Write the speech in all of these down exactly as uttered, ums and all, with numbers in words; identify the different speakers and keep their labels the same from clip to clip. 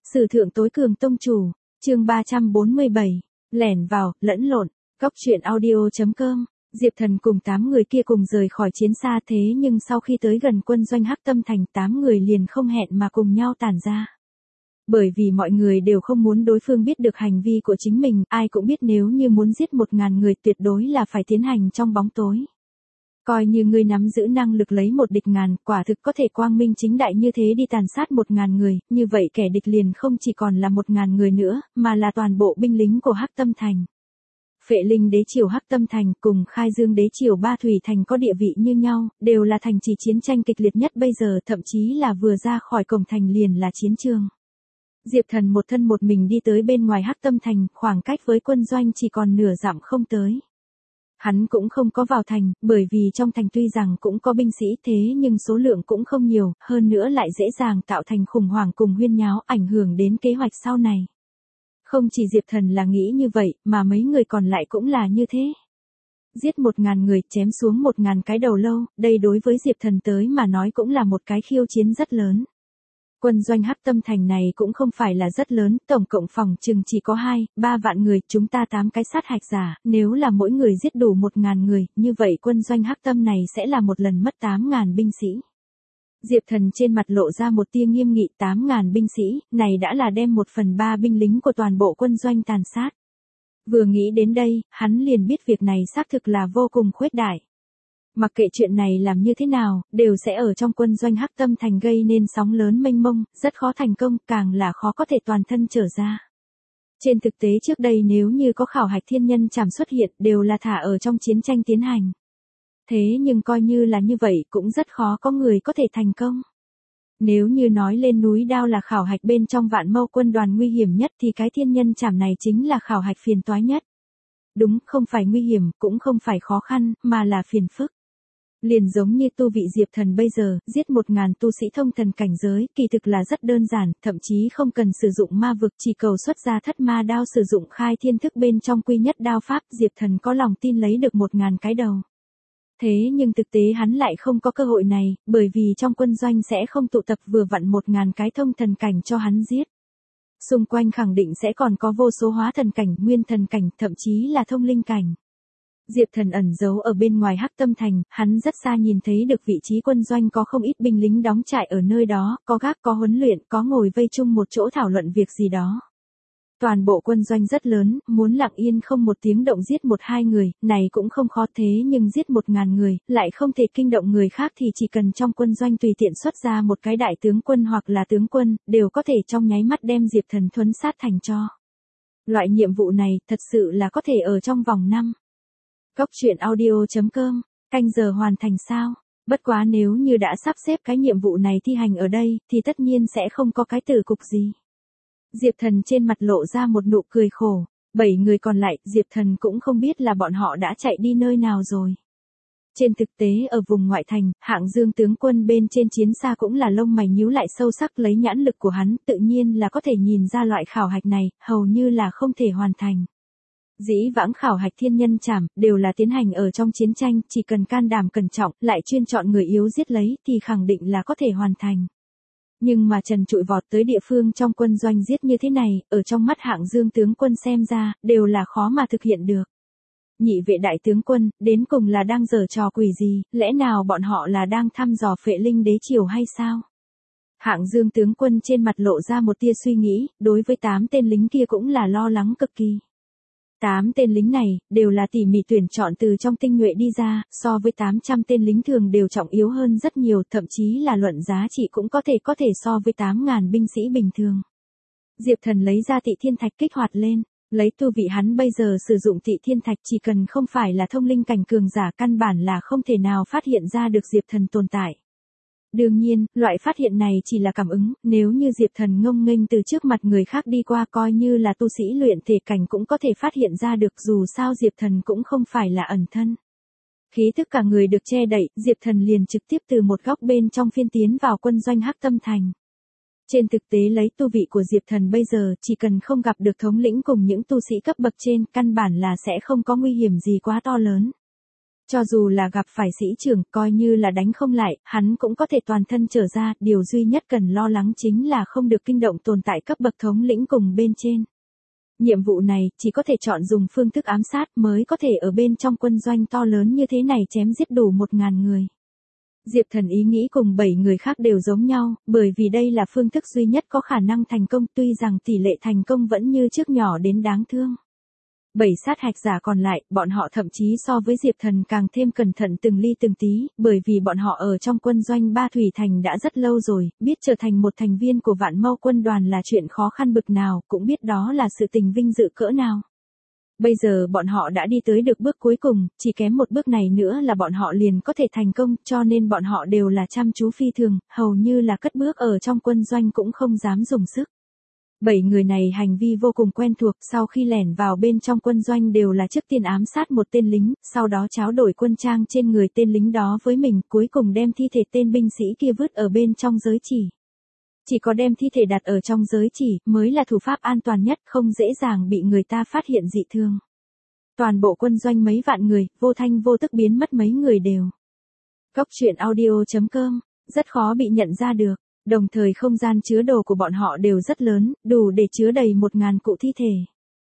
Speaker 1: Sử thượng tối cường tông chủ, chương ba trăm bốn mươi bảy, lẻn vào, lẫn lộn, góc truyện audio.com. Diệp Thần cùng tám người kia cùng rời khỏi chiến xa, thế nhưng sau khi tới gần quân doanh Hắc Tâm Thành, tám người liền không hẹn mà cùng nhau tản ra. Bởi vì mọi người đều không muốn đối phương biết được hành vi của chính mình, ai cũng biết nếu như muốn giết một ngàn người tuyệt đối là phải tiến hành trong bóng tối. Coi như ngươi nắm giữ năng lực lấy một địch ngàn, quả thực có thể quang minh chính đại như thế đi tàn sát một ngàn người, như vậy kẻ địch liền không chỉ còn là một ngàn người nữa, mà là toàn bộ binh lính của Hắc Tâm Thành. Phệ Linh đế triều Hắc Tâm Thành cùng Khai Dương đế triều Ba Thủy Thành có địa vị như nhau, đều là thành trì chiến tranh kịch liệt nhất bây giờ, thậm chí là vừa ra khỏi cổng thành liền là chiến trường. Diệp Thần một thân một mình đi tới bên ngoài Hắc Tâm Thành, khoảng cách với quân doanh chỉ còn nửa dặm không tới. Hắn cũng không có vào thành, bởi vì trong thành tuy rằng cũng có binh sĩ thế nhưng số lượng cũng không nhiều, hơn nữa lại dễ dàng tạo thành khủng hoảng cùng huyên nháo, ảnh hưởng đến kế hoạch sau này. Không chỉ Diệp Thần là nghĩ như vậy, mà mấy người còn lại cũng là như thế. Giết một ngàn người, chém xuống một ngàn cái đầu lâu, đây đối với Diệp Thần tới mà nói cũng là một cái khiêu chiến rất lớn. Quân doanh Hắc Tâm Thành này cũng không phải là rất lớn, tổng cộng phòng chừng chỉ có hai, ba vạn người, chúng ta tám cái sát hạch giả, nếu là mỗi người giết đủ một ngàn người, như vậy quân doanh Hắc Tâm này sẽ là một lần mất tám ngàn binh sĩ. Diệp Thần trên mặt lộ ra một tia nghiêm nghị, tám ngàn binh sĩ, này đã là đem một phần ba binh lính của toàn bộ quân doanh tàn sát. Vừa nghĩ đến đây, hắn liền biết việc này xác thực là vô cùng khuếch đại. Mặc kệ chuyện này làm như thế nào, đều sẽ ở trong quân doanh Hắc Tâm Thành gây nên sóng lớn mênh mông, rất khó thành công, càng là khó có thể toàn thân trở ra. Trên thực tế trước đây nếu như có khảo hạch thiên nhân trảm xuất hiện đều là thả ở trong chiến tranh tiến hành. Thế nhưng coi như là như vậy cũng rất khó có người có thể thành công. Nếu như nói lên núi đao là khảo hạch bên trong vạn mâu quân đoàn nguy hiểm nhất thì cái thiên nhân trảm này chính là khảo hạch phiền toái nhất. Đúng, không phải nguy hiểm, cũng không phải khó khăn, mà là phiền phức. Liền giống như tu vị Diệp Thần bây giờ, giết một ngàn tu sĩ thông thần cảnh giới, kỳ thực là rất đơn giản, thậm chí không cần sử dụng ma vực, chỉ cầu xuất ra thất ma đao sử dụng khai thiên thức bên trong quy nhất đao pháp, Diệp Thần có lòng tin lấy được một ngàn cái đầu. Thế nhưng thực tế hắn lại không có cơ hội này, bởi vì trong quân doanh sẽ không tụ tập vừa vặn một ngàn cái thông thần cảnh cho hắn giết. Xung quanh khẳng định sẽ còn có vô số hóa thần cảnh, nguyên thần cảnh, thậm chí là thông linh cảnh. Diệp Thần ẩn giấu ở bên ngoài Hắc Tâm Thành, hắn rất xa nhìn thấy được vị trí quân doanh có không ít binh lính đóng trại ở nơi đó, có gác, có huấn luyện, có ngồi vây chung một chỗ thảo luận việc gì đó. Toàn bộ quân doanh rất lớn, muốn lặng yên không một tiếng động giết một hai người, này cũng không khó, thế nhưng giết một ngàn người, lại không thể kinh động người khác thì chỉ cần trong quân doanh tùy tiện xuất ra một cái đại tướng quân hoặc là tướng quân, đều có thể trong nháy mắt đem Diệp Thần thuấn sát thành tro. Loại nhiệm vụ này thật sự là có thể ở trong vòng năm. Góc truyện audio.com, canh giờ hoàn thành sao? Bất quá nếu như đã sắp xếp cái nhiệm vụ này thi hành ở đây, thì tất nhiên sẽ không có cái tử cục gì. Diệp Thần trên mặt lộ ra một nụ cười khổ, bảy người còn lại, Diệp Thần cũng không biết là bọn họ đã chạy đi nơi nào rồi. Trên thực tế ở vùng ngoại thành, Hạng Dương tướng quân bên trên chiến xa cũng là lông mày nhíu lại sâu sắc, lấy nhãn lực của hắn, tự nhiên là có thể nhìn ra loại khảo hạch này, hầu như là không thể hoàn thành. Dĩ vãng khảo hạch thiên nhân trảm, đều là tiến hành ở trong chiến tranh, chỉ cần can đảm cẩn trọng, lại chuyên chọn người yếu giết lấy, thì khẳng định là có thể hoàn thành. Nhưng mà trần trụi vọt tới địa phương trong quân doanh giết như thế này, ở trong mắt Hạng Dương tướng quân xem ra, đều là khó mà thực hiện được. Nhị vệ đại tướng quân, đến cùng là đang giở trò quỷ gì, lẽ nào bọn họ là đang thăm dò Phệ Linh đế triều hay sao? Hạng Dương tướng quân trên mặt lộ ra một tia suy nghĩ, đối với tám tên lính kia cũng là lo lắng cực kỳ. Tám tên lính này, đều là tỉ mỉ tuyển chọn từ trong tinh nhuệ đi ra, so với tám trăm tên lính thường đều trọng yếu hơn rất nhiều, thậm chí là luận giá trị cũng có thể có thể so với tám ngàn binh sĩ bình thường. Diệp Thần lấy ra Tị Thiên Thạch kích hoạt lên, lấy tu vị hắn bây giờ sử dụng Tị Thiên Thạch chỉ cần không phải là thông linh cảnh cường giả căn bản là không thể nào phát hiện ra được Diệp Thần tồn tại. Đương nhiên, loại phát hiện này chỉ là cảm ứng, nếu như Diệp Thần ngông nghênh từ trước mặt người khác đi qua coi như là tu sĩ luyện thể cảnh cũng có thể phát hiện ra được, dù sao Diệp Thần cũng không phải là ẩn thân. Khí thức cả người được che đậy, Diệp Thần liền trực tiếp từ một góc bên trong phiên tiến vào quân doanh Hắc Tâm Thành. Trên thực tế lấy tu vị của Diệp Thần bây giờ, chỉ cần không gặp được thống lĩnh cùng những tu sĩ cấp bậc trên, căn bản là sẽ không có nguy hiểm gì quá to lớn. Cho dù là gặp phải sĩ trưởng, coi như là đánh không lại, hắn cũng có thể toàn thân trở ra, điều duy nhất cần lo lắng chính là không được kinh động tồn tại cấp bậc thống lĩnh cùng bên trên. Nhiệm vụ này, chỉ có thể chọn dùng phương thức ám sát mới có thể ở bên trong quân doanh to lớn như thế này chém giết đủ một ngàn người. Diệp Thần ý nghĩ cùng bảy người khác đều giống nhau, bởi vì đây là phương thức duy nhất có khả năng thành công, tuy rằng tỷ lệ thành công vẫn như trước nhỏ đến đáng thương. Bảy sát hạch giả còn lại, bọn họ thậm chí so với Diệp Thần càng thêm cẩn thận từng ly từng tí, bởi vì bọn họ ở trong quân doanh Ba Thủy Thành đã rất lâu rồi, biết trở thành một thành viên của Vạn Mâu quân đoàn là chuyện khó khăn bực nào, cũng biết đó là sự tình vinh dự cỡ nào. Bây giờ bọn họ đã đi tới được bước cuối cùng, chỉ kém một bước này nữa là bọn họ liền có thể thành công, cho nên bọn họ đều là chăm chú phi thường, hầu như là cất bước ở trong quân doanh cũng không dám dùng sức. Bảy người này hành vi vô cùng quen thuộc, sau khi lẻn vào bên trong quân doanh đều là trước tiên ám sát một tên lính, sau đó tráo đổi quân trang trên người tên lính đó với mình, cuối cùng đem thi thể tên binh sĩ kia vứt ở bên trong giới chỉ. Chỉ có đem thi thể đặt ở trong giới chỉ mới là thủ pháp an toàn nhất, không dễ dàng bị người ta phát hiện dị thường. Toàn bộ quân doanh mấy vạn người, vô thanh vô tức biến mất mấy người đều. Góc truyện audio chấm com, rất khó bị nhận ra được. Đồng thời không gian chứa đồ của bọn họ đều rất lớn, đủ để chứa đầy một ngàn cụ thi thể.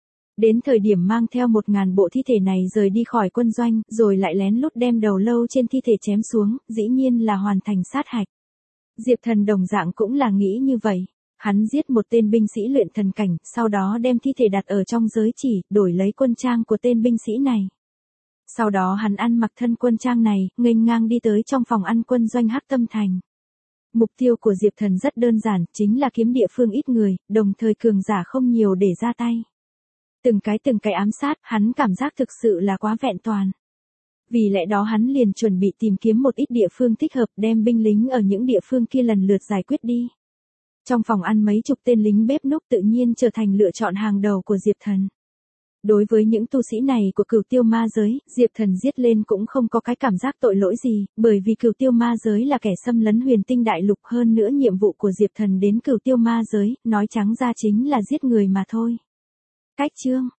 Speaker 1: Đến thời điểm mang theo một ngàn bộ thi thể này rời đi khỏi quân doanh, rồi lại lén lút đem đầu lâu trên thi thể chém xuống, dĩ nhiên là hoàn thành sát hạch. Diệp Thần đồng dạng cũng là nghĩ như vậy. Hắn giết một tên binh sĩ luyện thần cảnh, sau đó đem thi thể đặt ở trong giới chỉ, đổi lấy quân trang của tên binh sĩ này. Sau đó hắn ăn mặc thân quân trang này, nghênh ngang đi tới trong phòng ăn quân doanh Hắc Tâm Thành. Mục tiêu của Diệp Thần rất đơn giản, chính là kiếm địa phương ít người, đồng thời cường giả không nhiều để ra tay. Từng cái từng cái ám sát, hắn cảm giác thực sự là quá vẹn toàn. Vì lẽ đó hắn liền chuẩn bị tìm kiếm một ít địa phương thích hợp, đem binh lính ở những địa phương kia lần lượt giải quyết đi. Trong phòng ăn mấy chục tên lính bếp núc tự nhiên trở thành lựa chọn hàng đầu của Diệp Thần. Đối với những tu sĩ này của Cửu Tiêu Ma giới, Diệp Thần giết lên cũng không có cái cảm giác tội lỗi gì, bởi vì Cửu Tiêu Ma giới là kẻ xâm lấn Huyền Tinh Đại Lục, hơn nữa nhiệm vụ của Diệp Thần đến Cửu Tiêu Ma giới, nói trắng ra chính là giết người mà thôi. Cách chương